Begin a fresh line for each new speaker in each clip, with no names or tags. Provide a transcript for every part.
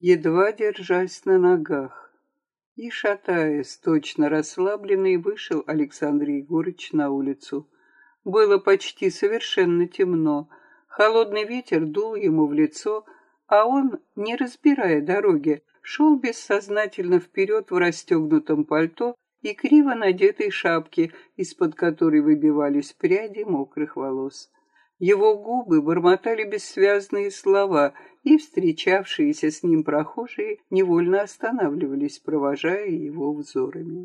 едва держась на ногах. И, шатаясь, точно расслабленный, вышел Александр Егорыч на улицу. Было почти совершенно темно. Холодный ветер дул ему в лицо, а он, не разбирая дороги, шел бессознательно вперед в расстегнутом пальто и криво надетой шапке, из-под которой выбивались пряди мокрых волос. Его губы бормотали бессвязные слова, и встречавшиеся с ним прохожие невольно останавливались, провожая его взорами.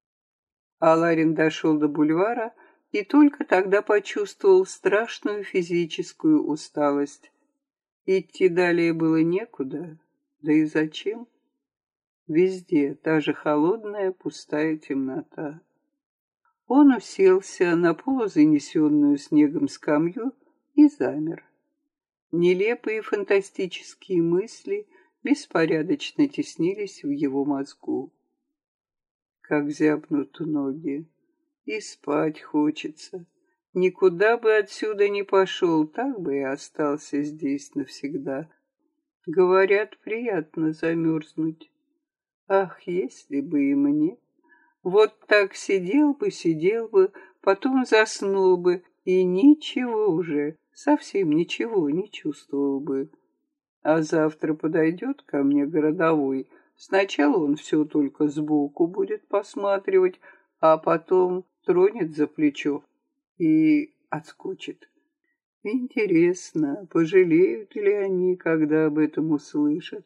Аларин дошел до бульвара и только тогда почувствовал страшную физическую усталость. Идти далее было некуда, да и зачем? Везде та же холодная пустая темнота. Он уселся на полузанесенную снегом скамью и замер. Нелепые фантастические мысли беспорядочно теснились в его мозгу. Как зябнут ноги, и спать хочется. Никуда бы отсюда не пошел, так бы и остался здесь навсегда. Говорят, приятно замерзнуть. Ах, если бы и мне! Вот так сидел бы, потом заснул бы, и ничего уже, совсем ничего не чувствовал бы. А завтра подойдет ко мне городовой. Сначала он все только сбоку будет посматривать, а потом тронет за плечо и отскочит. Интересно, пожалеют ли они, когда об этом услышат?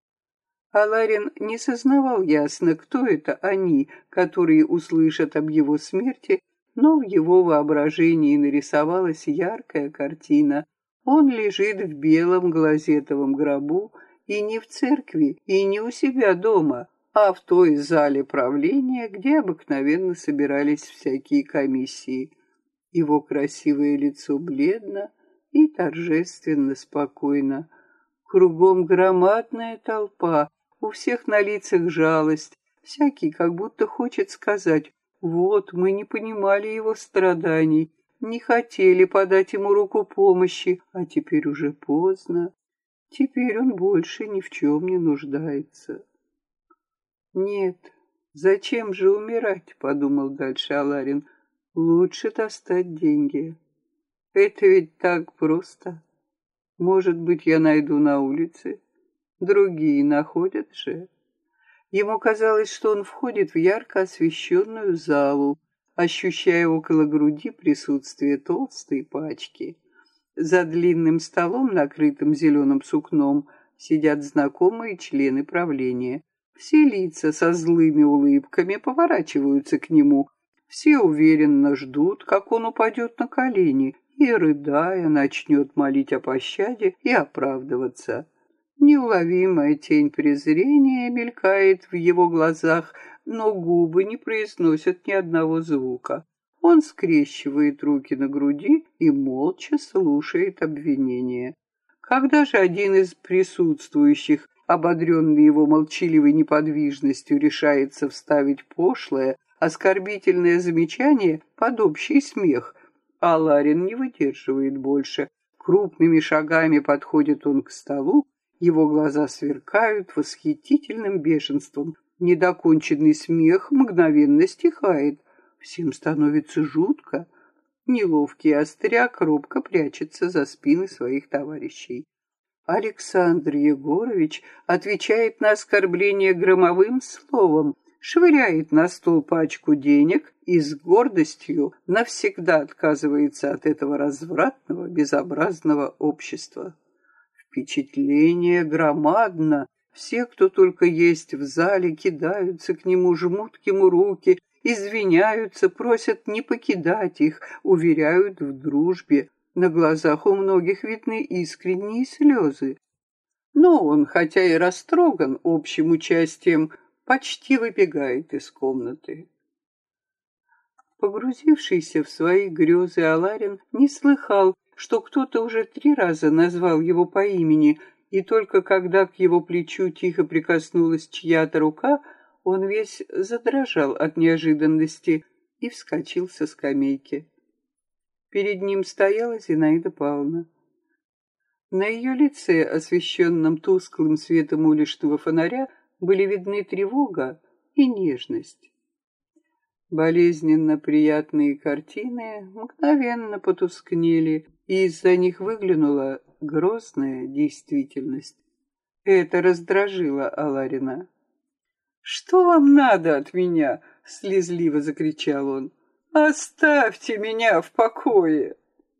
Аларин не сознавал ясно, кто это они, которые услышат об его смерти, но в его воображении нарисовалась яркая картина. Он лежит в белом глазетовом гробу, и не в церкви, и не у себя дома, а в той зале правления, где обыкновенно собирались всякие комиссии. Его красивое лицо бледно и торжественно спокойно. Кругом громадная толпа, у всех на лицах жалость. Всякий как будто хочет сказать: вот, мы не понимали его страданий, не хотели подать ему руку помощи, а теперь уже поздно. Теперь он больше ни в чем не нуждается. Нет, зачем же умирать, подумал дальше Аларин. Лучше достать деньги. Это ведь так просто. Может быть, я найду на улице. Другие находят же. Ему казалось, что он входит в ярко освещенную залу, ощущая около груди присутствие толстой пачки. За длинным столом, накрытым зеленым сукном, сидят знакомые члены правления. Все лица со злыми улыбками поворачиваются к нему. Все уверенно ждут, как он упадет на колени и, рыдая, начнет молить о пощаде и оправдываться. Неуловимая тень презрения мелькает в его глазах, но губы не произносят ни одного звука. Он скрещивает руки на груди и молча слушает обвинения. Когда же один из присутствующих, ободренный его молчаливой неподвижностью, решается вставить пошлое, оскорбительное замечание под общий смех, Аларин не выдерживает больше. Крупными шагами подходит он к столу, его глаза сверкают восхитительным бешенством. Недоконченный смех мгновенно стихает. Всем становится жутко. Неловкий остряк робко прячется за спины своих товарищей. Александр Егорович отвечает на оскорбление громовым словом, швыряет на стол пачку денег и с гордостью навсегда отказывается от этого развратного, безобразного общества. Впечатление громадно. Все, кто только есть в зале, кидаются к нему, жмут к нему руки, извиняются, просят не покидать их, уверяют в дружбе. На глазах у многих видны искренние слезы. Но он, хотя и растроган общим участием, почти выбегает из комнаты. Погрузившийся в свои грезы Аларин не слыхал, что кто-то уже 3 раза назвал его по имени, и только когда к его плечу тихо прикоснулась чья-то рука, он весь задрожал от неожиданности и вскочил со скамейки. Перед ним стояла Зинаида Павловна. На ее лице, освещенном тусклым светом уличного фонаря, были видны тревога и нежность. Болезненно приятные картины мгновенно потускнели, и из-за них выглянула грозная действительность. Это раздражило Аларина. «Что вам надо от меня?» — слезливо закричал он. «Оставьте меня в покое!»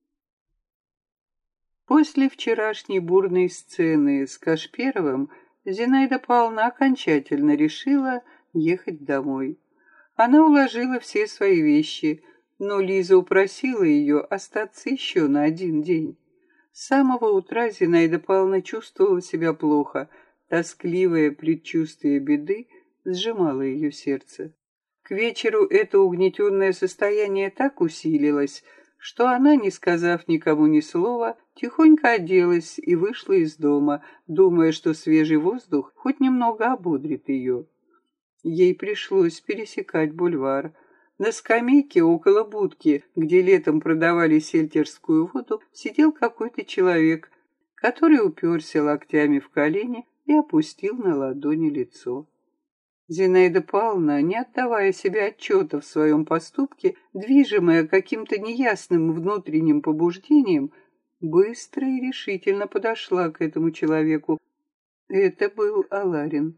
После вчерашней бурной сцены с Кашперовым Зинаида Павловна окончательно решила ехать домой. Она уложила все свои вещи, но Лиза упросила ее остаться еще на один день. С самого утра Зинаида Павловна чувствовала себя плохо. Тоскливое предчувствие беды сжимало ее сердце. К вечеру это угнетенное состояние так усилилось, что она, не сказав никому ни слова, тихонько оделась и вышла из дома, думая, что свежий воздух хоть немного ободрит ее. Ей пришлось пересекать бульвар. На скамейке около будки, где летом продавали сельтерскую воду, сидел какой-то человек, который уперся локтями в колени и опустил на ладони лицо. Зинаида Павловна, не отдавая себе отчета в своем поступке, движимая каким-то неясным внутренним побуждением, быстро и решительно подошла к этому человеку. Это был Аларин.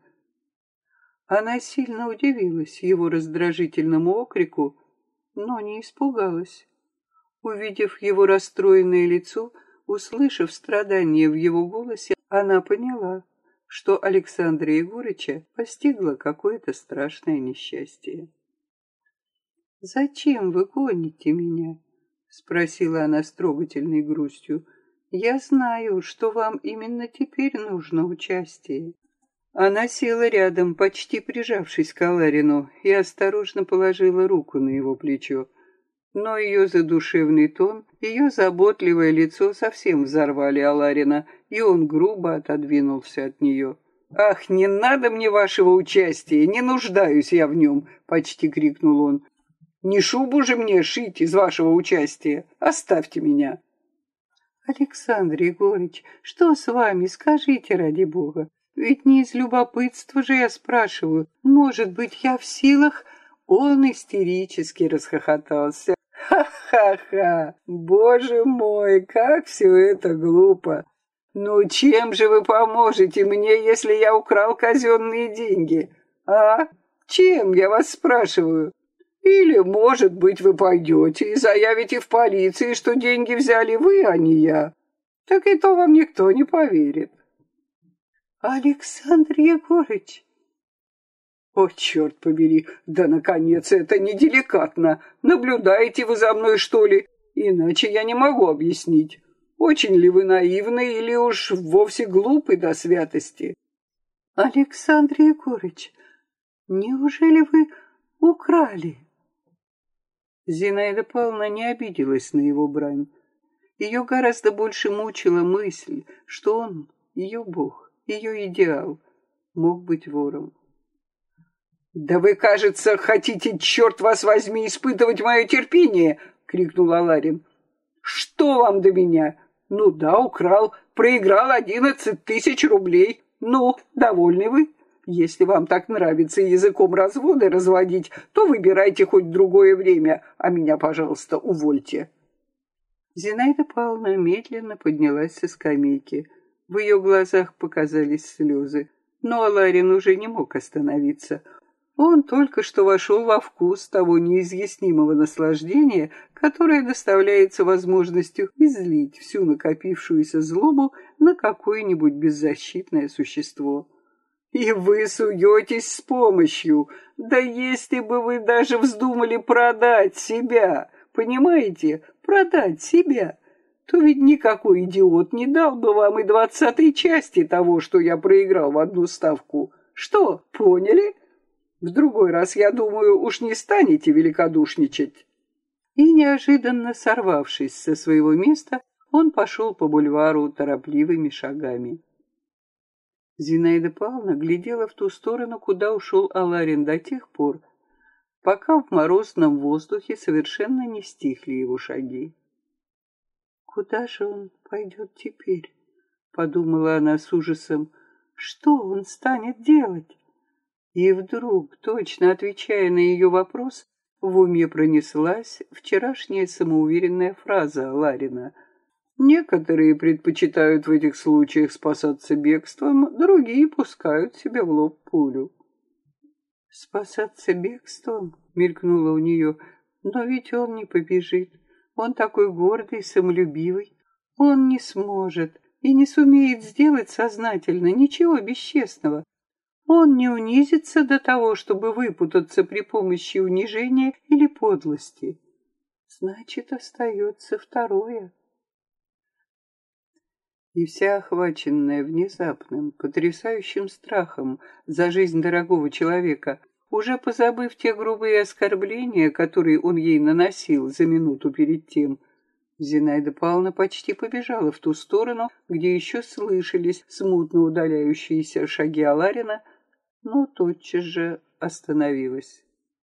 Она сильно удивилась его раздражительному окрику, но не испугалась. Увидев его расстроенное лицо, услышав страдание в его голосе, она поняла, что Александра Егорыча постигло какое-то страшное несчастье. «Зачем вы гоните меня?» — спросила она с трогательной грустью. «Я знаю, что вам именно теперь нужно участие». Она села рядом, почти прижавшись к Аларину, и осторожно положила руку на его плечо. Но ее задушевный тон, ее заботливое лицо совсем взорвали Аларина, и он грубо отодвинулся от нее. «Ах, не надо мне вашего участия, не нуждаюсь я в нем!» — почти крикнул он. «Не шубу же мне шить из вашего участия! Оставьте меня!» «Александр Егорыч, что с вами, скажите ради бога? Ведь не из любопытства же я спрашиваю. Может быть, я в силах...» Он истерически расхохотался. «Ха-ха-ха! Боже мой, как все это глупо! Ну, чем же вы поможете мне, если я украл казенные деньги? А? Чем, я вас спрашиваю? Или, может быть, вы пойдете и заявите в полиции, что деньги взяли вы, а не я? Так и то вам никто не поверит». «Александр Егорыч!» «О, черт побери! Да, наконец, это неделикатно! Наблюдаете вы за мной, что ли? Иначе я не могу объяснить. Очень ли вы наивны или уж вовсе глупы до святости?» «Александр Егорыч, неужели вы украли?» Зинаида Павловна не обиделась на его брань. Ее гораздо больше мучила мысль, что он, ее бог, ее идеал, мог быть вором. «Да вы, кажется, хотите, черт вас возьми, испытывать мое терпение!» — крикнул Аларин. «Что вам до меня? Ну да, украл, проиграл 11 тысяч рублей. Ну, довольны вы? Если вам так нравится языком разводы разводить, то выбирайте хоть другое время, а меня, пожалуйста, увольте». Зинаида Павловна медленно поднялась со скамейки. В ее глазах показались слезы, но Аларин уже не мог остановиться. Он только что вошел во вкус того неизъяснимого наслаждения, которое доставляется возможностью излить всю накопившуюся злобу на какое-нибудь беззащитное существо. «И вы суетесь с помощью! Да если бы вы даже вздумали продать себя, понимаете, продать себя, то ведь никакой идиот не дал бы вам и 20-й части того, что я проиграл в одну ставку. Что, поняли? В другой раз, я думаю, уж не станете великодушничать». И, неожиданно сорвавшись со своего места, он пошел по бульвару торопливыми шагами. Зинаида Павловна глядела в ту сторону, куда ушел Аларин до тех пор, пока в морозном воздухе совершенно не стихли его шаги. «Куда же он пойдет теперь?» подумала она с ужасом. Что он станет делать? И вдруг, точно отвечая на ее вопрос, в уме пронеслась вчерашняя самоуверенная фраза Ларина. Некоторые предпочитают в этих случаях спасаться бегством, другие пускают себе в лоб пулю. «Спасаться бегством?» — мелькнуло у нее. «Но ведь он не побежит. Он такой гордый, самолюбивый. Он не сможет и не сумеет сделать сознательно ничего бесчестного. Он не унизится до того, чтобы выпутаться при помощи унижения или подлости. Значит, остается второе». И вся охваченная внезапным, потрясающим страхом за жизнь дорогого человека, уже позабыв те грубые оскорбления, которые он ей наносил за минуту перед тем, Зинаида Павловна почти побежала в ту сторону, где еще слышались смутно удаляющиеся шаги Аларина, но тотчас же остановилась.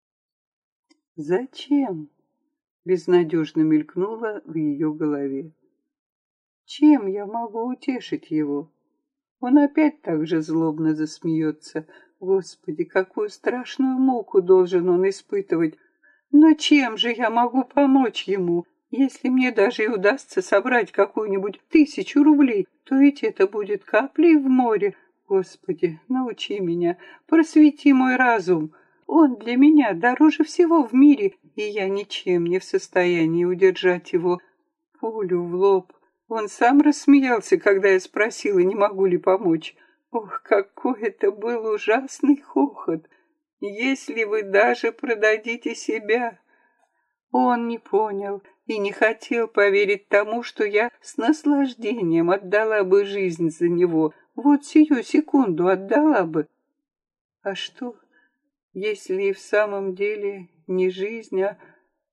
«Зачем?» — безнадежно мелькнуло в ее голове. «Чем я могу утешить его?» Он опять так же злобно засмеется. Господи, какую страшную муку должен он испытывать! Но чем же я могу помочь ему? Если мне даже и удастся собрать какую-нибудь 1000 рублей, то ведь это будет каплей в море. Господи, научи меня, просвети мой разум. Он для меня дороже всего в мире, и я ничем не в состоянии удержать его. Пулю в лоб. Он сам рассмеялся, когда я спросила, не могу ли помочь. Ох, какой это был ужасный хохот! Если вы даже продадите себя. Он не понял и не хотел поверить тому, что я с наслаждением отдала бы жизнь за него. Вот сию секунду отдала бы. А что, если и в самом деле не жизнь, а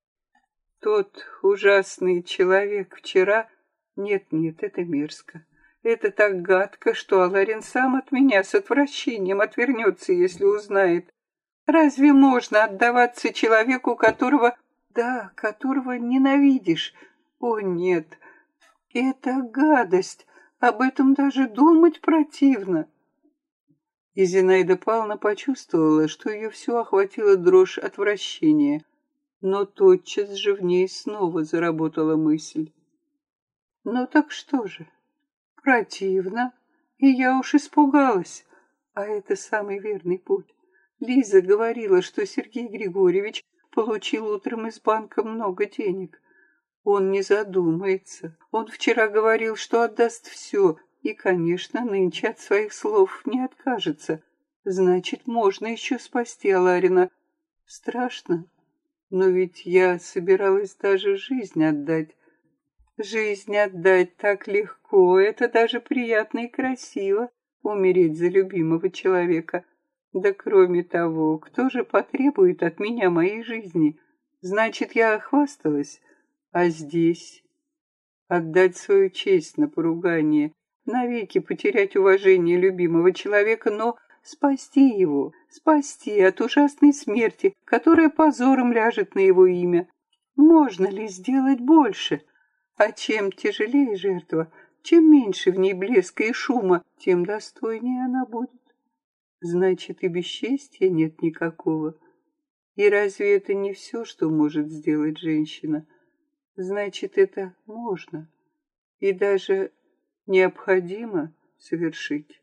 тот ужасный человек вчера... Нет, это мерзко. Это так гадко, что Аларин сам от меня с отвращением отвернется, если узнает. Разве можно отдаваться человеку, которого ненавидишь? О, нет, это гадость, об этом даже думать противно. И Зинаида Павловна почувствовала, что ее все охватила дрожь отвращения, но тотчас же в ней снова заработала мысль. Ну так что же? Противно, и я уж испугалась. А это самый верный путь. Лиза говорила, что Сергей Григорьевич получил утром из банка много денег. Он не задумается. Он вчера говорил, что отдаст все, и, конечно, нынче от своих слов не откажется. Значит, можно еще спасти Аларина. Страшно, но ведь я собиралась даже жизнь отдать. Жизнь отдать так легко, это даже приятно и красиво, умереть за любимого человека. Да кроме того, кто же потребует от меня моей жизни? Значит, я охвасталась, а здесь отдать свою честь на поругание, навеки потерять уважение любимого человека, но спасти его, спасти от ужасной смерти, которая позором ляжет на его имя. Можно ли сделать больше? А чем тяжелее жертва, чем меньше в ней блеска и шума, тем достойнее она будет. Значит, и бесчестья нет никакого. И разве это не все, что может сделать женщина? Значит, это можно и даже необходимо совершить.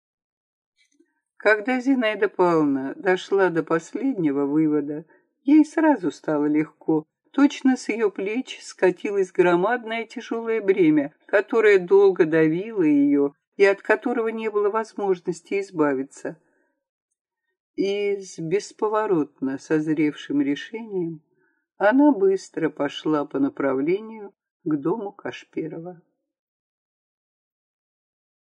Когда Зинаида Павловна дошла до последнего вывода, ей сразу стало легко. Точно с ее плеч скатилось громадное тяжелое бремя, которое долго давило ее и от которого не было возможности избавиться. И с бесповоротно созревшим решением она быстро пошла по направлению к дому Кашперова.